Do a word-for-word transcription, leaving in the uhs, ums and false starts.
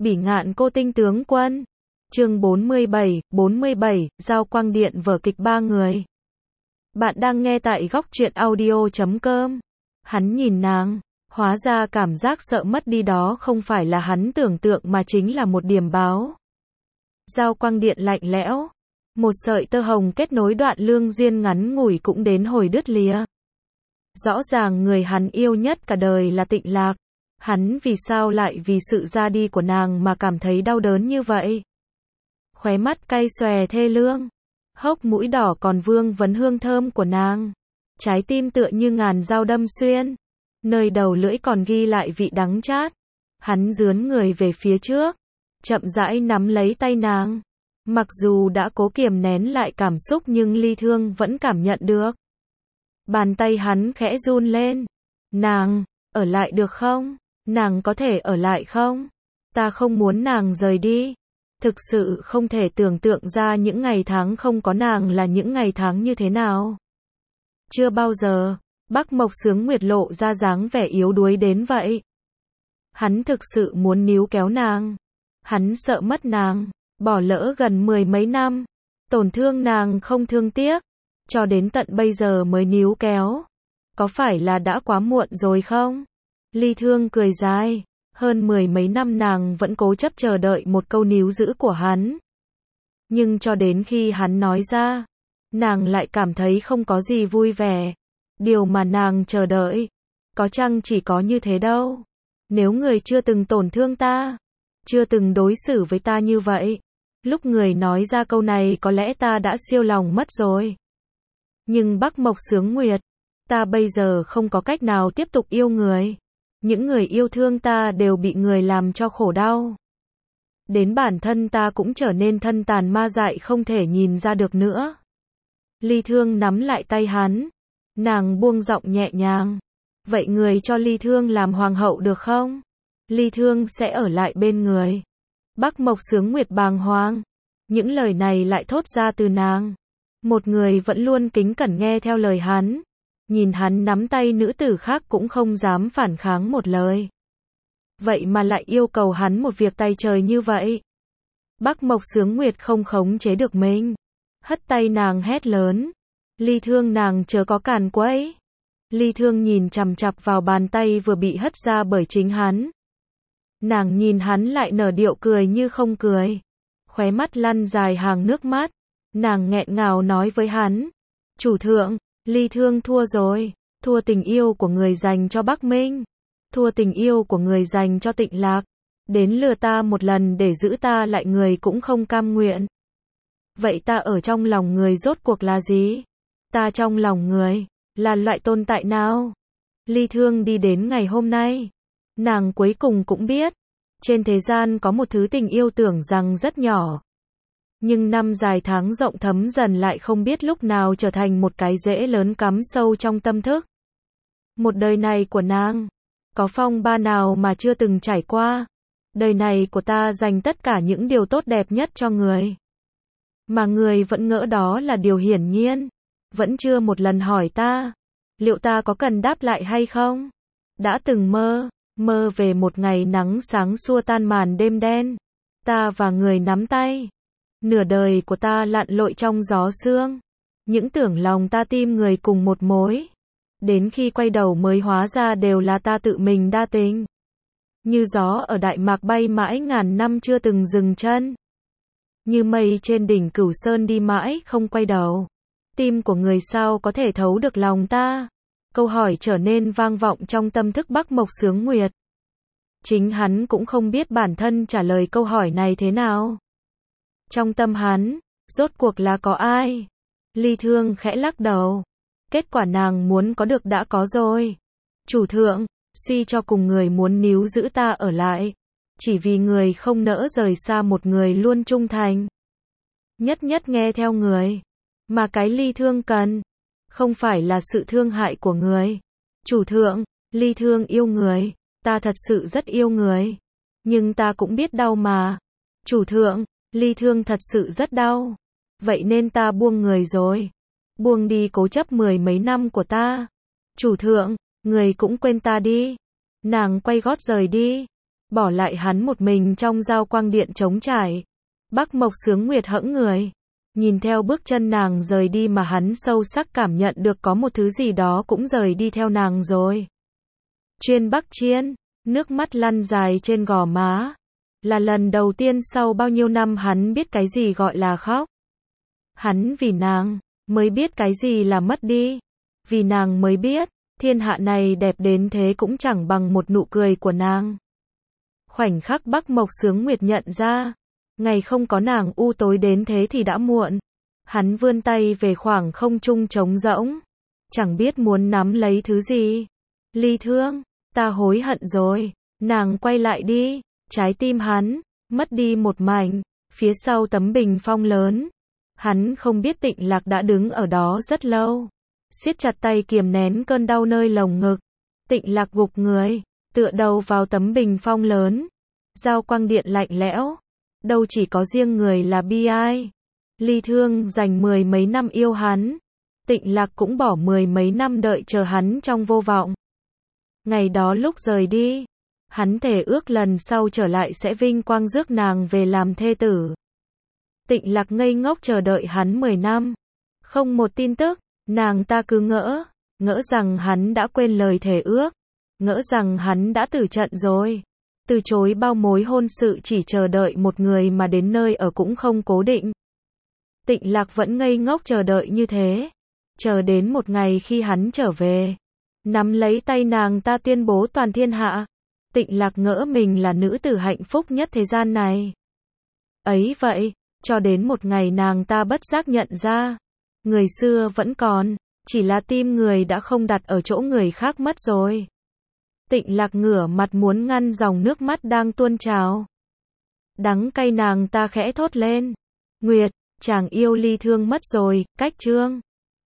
Bỉ ngạn cô tinh tướng quân. Chương bốn mươi bảy, bốn mươi bảy, Giao quang điện vở kịch ba người. Bạn đang nghe tại góc truyện audio chấm com. Hắn nhìn nàng, hóa ra cảm giác sợ mất đi đó không phải là hắn tưởng tượng mà chính là một điểm báo. Giao quang điện lạnh lẽo, một sợi tơ hồng kết nối đoạn lương duyên ngắn ngủi cũng đến hồi đứt lìa. Rõ ràng người hắn yêu nhất cả đời là Tịnh Lạc, hắn vì sao lại vì sự ra đi của nàng mà cảm thấy đau đớn như vậy? Khóe mắt cay xòe thê lương, hốc mũi đỏ còn vương vấn hương thơm của nàng, trái tim tựa như ngàn dao đâm xuyên, nơi đầu lưỡi còn ghi lại vị đắng chát. Hắn dướn người về phía trước, chậm rãi nắm lấy tay nàng. Mặc dù đã cố kiềm nén lại cảm xúc nhưng Ly Thương vẫn cảm nhận được. Bàn tay hắn khẽ run lên. Nàng, ở lại được không? Nàng có thể ở lại không? Ta không muốn nàng rời đi. Thực sự không thể tưởng tượng ra những ngày tháng không có nàng là những ngày tháng như thế nào. Chưa bao giờ, Bắc Mộc Sướng Nguyệt lộ ra dáng vẻ yếu đuối đến vậy. Hắn thực sự muốn níu kéo nàng. Hắn sợ mất nàng, bỏ lỡ gần mười mấy năm, tổn thương nàng không thương tiếc, cho đến tận bây giờ mới níu kéo. Có phải là đã quá muộn rồi không? Ly Thương cười dài, hơn mười mấy năm nàng vẫn cố chấp chờ đợi một câu níu giữ của hắn. Nhưng cho đến khi hắn nói ra, nàng lại cảm thấy không có gì vui vẻ. Điều mà nàng chờ đợi, có chăng chỉ có như thế đâu. Nếu người chưa từng tổn thương ta, chưa từng đối xử với ta như vậy, lúc người nói ra câu này có lẽ ta đã siêu lòng mất rồi. Nhưng Bắc Mộc Sướng Nguyệt, ta bây giờ không có cách nào tiếp tục yêu người. Những người yêu thương ta đều bị người làm cho khổ đau. Đến bản thân ta cũng trở nên thân tàn ma dại không thể nhìn ra được nữa. Ly Thương nắm lại tay hắn. Nàng buông giọng nhẹ nhàng. Vậy người cho Ly Thương làm hoàng hậu được không? Ly Thương sẽ ở lại bên người. Bắc Mộc Sướng Nguyệt bàng hoàng. Những lời này lại thốt ra từ nàng. Một người vẫn luôn kính cẩn nghe theo lời hắn. Nhìn hắn nắm tay nữ tử khác cũng không dám phản kháng một lời. Vậy mà lại yêu cầu hắn một việc tay trời như vậy. Bắc Mộc Sướng Nguyệt không khống chế được mình. Hất tay nàng hét lớn. Ly Thương, nàng chớ có càn quấy. Ly Thương nhìn chằm chằm vào bàn tay vừa bị hất ra bởi chính hắn. Nàng nhìn hắn lại nở điệu cười như không cười. Khóe mắt lăn dài hàng nước mắt. Nàng nghẹn ngào nói với hắn. Chủ thượng, Ly Thương thua rồi. Thua tình yêu của người dành cho Bắc Minh. Thua tình yêu của người dành cho Tịnh Lạc. Đến lừa ta một lần để giữ ta lại người cũng không cam nguyện. Vậy ta ở trong lòng người rốt cuộc là gì? Ta trong lòng người là loại tồn tại nào? Ly Thương đi đến ngày hôm nay. Nàng cuối cùng cũng biết. Trên thế gian có một thứ tình yêu tưởng rằng rất nhỏ. Nhưng năm dài tháng rộng thấm dần lại không biết lúc nào trở thành một cái rễ lớn cắm sâu trong tâm thức. Một đời này của nàng, có phong ba nào mà chưa từng trải qua. Đời này của ta dành tất cả những điều tốt đẹp nhất cho người. Mà người vẫn ngỡ đó là điều hiển nhiên. Vẫn chưa một lần hỏi ta, liệu ta có cần đáp lại hay không? Đã từng mơ, mơ về một ngày nắng sáng xua tan màn đêm đen. Ta và người nắm tay. Nửa đời của ta lặn lội trong gió sương. Những tưởng lòng ta tim người cùng một mối. Đến khi quay đầu mới hóa ra đều là ta tự mình đa tình. Như gió ở Đại Mạc bay mãi ngàn năm chưa từng dừng chân. Như mây trên đỉnh Cửu Sơn đi mãi không quay đầu. Tim của người sao có thể thấu được lòng ta? Câu hỏi trở nên vang vọng trong tâm thức Bắc Mộc Sướng Nguyệt. Chính hắn cũng không biết bản thân trả lời câu hỏi này thế nào. Trong tâm hắn, rốt cuộc là có ai? Ly Thương khẽ lắc đầu. Kết quả nàng muốn có được đã có rồi. Chủ thượng, suy cho cùng người muốn níu giữ ta ở lại. Chỉ vì người không nỡ rời xa một người luôn trung thành. Nhất nhất nghe theo người. Mà cái Ly Thương cần, không phải là sự thương hại của người. Chủ thượng, Ly Thương yêu người. Ta thật sự rất yêu người. Nhưng ta cũng biết đau mà. Chủ thượng, Ly Thương thật sự rất đau. Vậy nên ta buông người rồi. Buông đi cố chấp mười mấy năm của ta. Chủ thượng, người cũng quên ta đi. Nàng quay gót rời đi. bỏ lại hắn một mình trong giao quang điện trống trải. Bắc Mộc Sướng Nguyệt hẫng người, nhìn theo bước chân nàng rời đi mà hắn sâu sắc cảm nhận được có một thứ gì đó cũng rời đi theo nàng rồi. Chuyên Bắc Chiên, nước mắt lăn dài trên gò má. Là lần đầu tiên sau bao nhiêu năm hắn biết cái gì gọi là khóc. Hắn vì nàng, mới biết cái gì là mất đi. Vì nàng mới biết, thiên hạ này đẹp đến thế cũng chẳng bằng một nụ cười của nàng. Khoảnh khắc Bắc Mộc Sướng Nguyệt nhận ra, ngày không có nàng u tối đến thế thì đã muộn. Hắn vươn tay về khoảng không trung trống rỗng, chẳng biết muốn nắm lấy thứ gì. Ly Thương, ta hối hận rồi. Nàng quay lại đi, trái tim hắn mất đi một mảnh, phía sau tấm bình phong lớn. Hắn không biết Tịnh Lạc đã đứng ở đó rất lâu, siết chặt tay kiềm nén cơn đau nơi lồng ngực. Tịnh Lạc gục người, tựa đầu vào tấm bình phong lớn. Giao quang điện lạnh lẽo, đâu chỉ có riêng người là bi ai. Ly Thương dành mười mấy năm yêu hắn, Tịnh Lạc cũng bỏ mười mấy năm đợi chờ hắn trong vô vọng. Ngày đó lúc rời đi, hắn thề ước lần sau trở lại sẽ vinh quang rước nàng về làm thê tử. Tịnh Lạc ngây ngốc chờ đợi hắn mười năm, không một tin tức. Nàng ta cứ ngỡ, ngỡ rằng hắn đã quên lời thề ước, ngỡ rằng hắn đã từ trận rồi, từ chối bao mối hôn sự chỉ chờ đợi một người mà đến nơi ở cũng không cố định. Tịnh Lạc vẫn ngây ngốc chờ đợi như thế, chờ đến một ngày khi hắn trở về, nắm lấy tay nàng ta tuyên bố toàn thiên hạ. Tịnh Lạc ngỡ mình là nữ tử hạnh phúc nhất thế gian này. Ấy vậy, cho đến một ngày nàng ta bất giác nhận ra, người xưa vẫn còn, chỉ là tim người đã không đặt ở chỗ người khác mất rồi. Tịnh Lạc ngửa mặt muốn ngăn dòng nước mắt đang tuôn trào. Đắng cay nàng ta khẽ thốt lên. Nguyệt, chàng yêu Ly Thương mất rồi, cách chương.